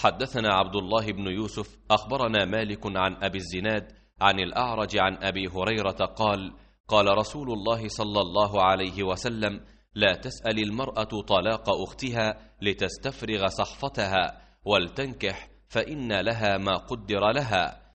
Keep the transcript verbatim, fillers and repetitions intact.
حدثنا عبد الله بن يوسف أخبرنا مالك عن أبي الزناد عن الأعرج عن أبي هريرة قال: قال رسول الله صلى الله عليه وسلم: لا تسأل المرأة طلاق أختها لتستفرغ صحفتها، ولتنكح فإن لها ما قدر لها.